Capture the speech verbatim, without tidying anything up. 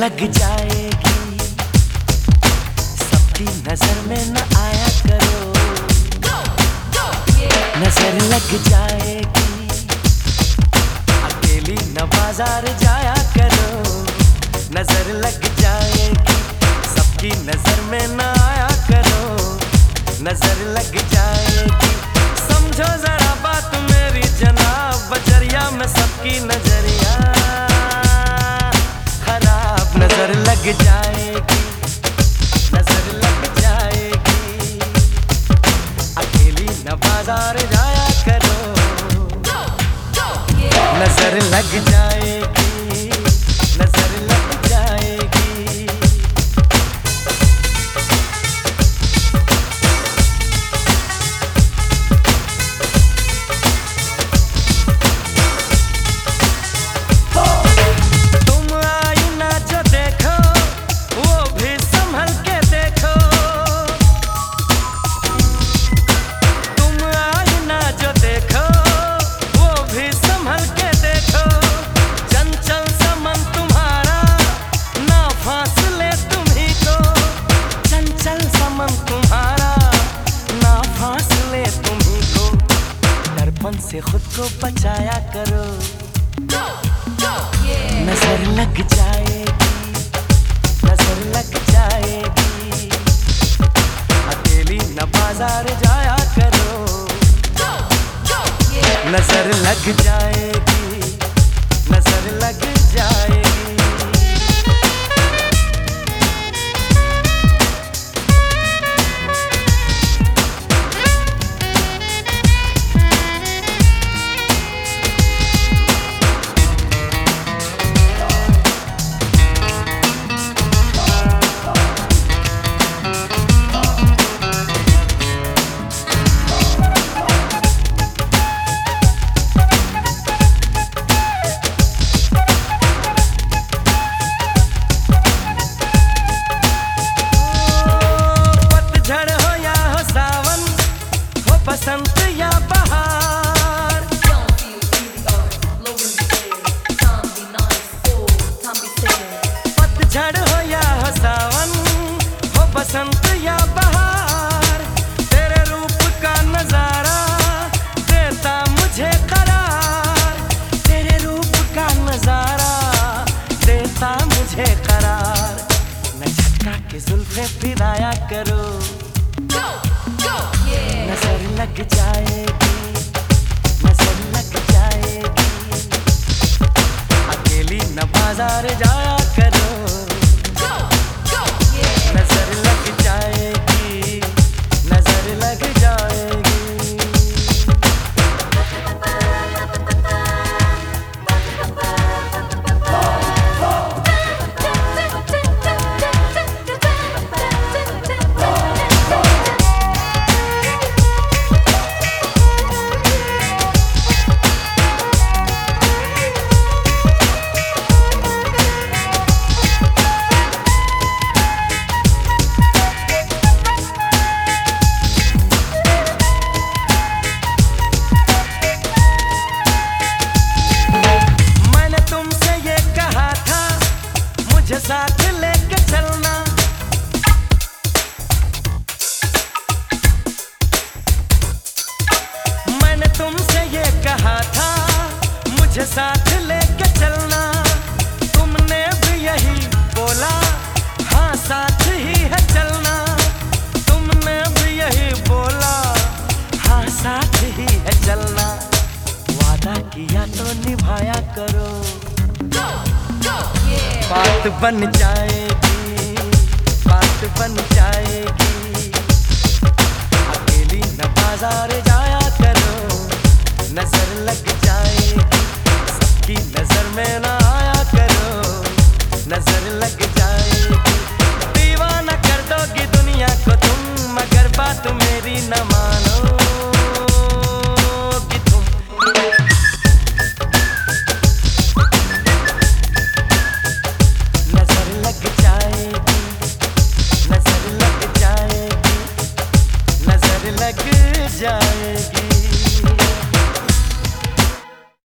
लग जाएगी, सबकी नजर में न आया करो। नजर लग जाएगी, अकेली न बाजार जाया करो। नजर लग जाएगी, सबकी नजर में न आया करो। नजर लग जाएगी, समझो जरा बात मेरी जनाब, बजरिया में सबकी नजरिया खराब। नजर लग जाएगी, नजर लग जाएगी, अकेली न बाजार जाया करो। नजर लग जाएगी, नजर लग जाएगी। तुम आईना जो देखो वो भी संभल के देखो। तुम आईना जो देखो वो भी संभल के देखो। चंचल समन तुम्हारा ना फासले तुम्ही को। चंचल समन तुम्हारा ना फासले तुम्ही को। दर्पण से खुद को बचाया करो। नजर लग जाएगी, नजर लग जाएगी, अकेली न बाजार जाया करो। नजर लग जाएगी, नजर लग जाएगी। बसंत या बहार, पतझड़ हो या हो सावन, हो बसंत या बहार। तेरे रूप का नजारा देता मुझे करार। तेरे रूप का नजारा देता मुझे करार। न झटका के जुल्फे फिराया करो। नजर लग जाएगी, नजर लग जाएगी, अकेली न बाजार जाया करो। नजर लग जाएगी, नजर लग जाएगी। साथ लेके चलना, मैंने तुमसे ये कहा था मुझे साथ लेके चलना। तुमने भी यही बोला, हाँ साथ ही है चलना। तुमने भी यही बोला, हाँ साथ ही है चलना। वादा किया तो निभाया करो। बात बन जाएगी, बात बन जाएगी, अकेली न बाजार जाया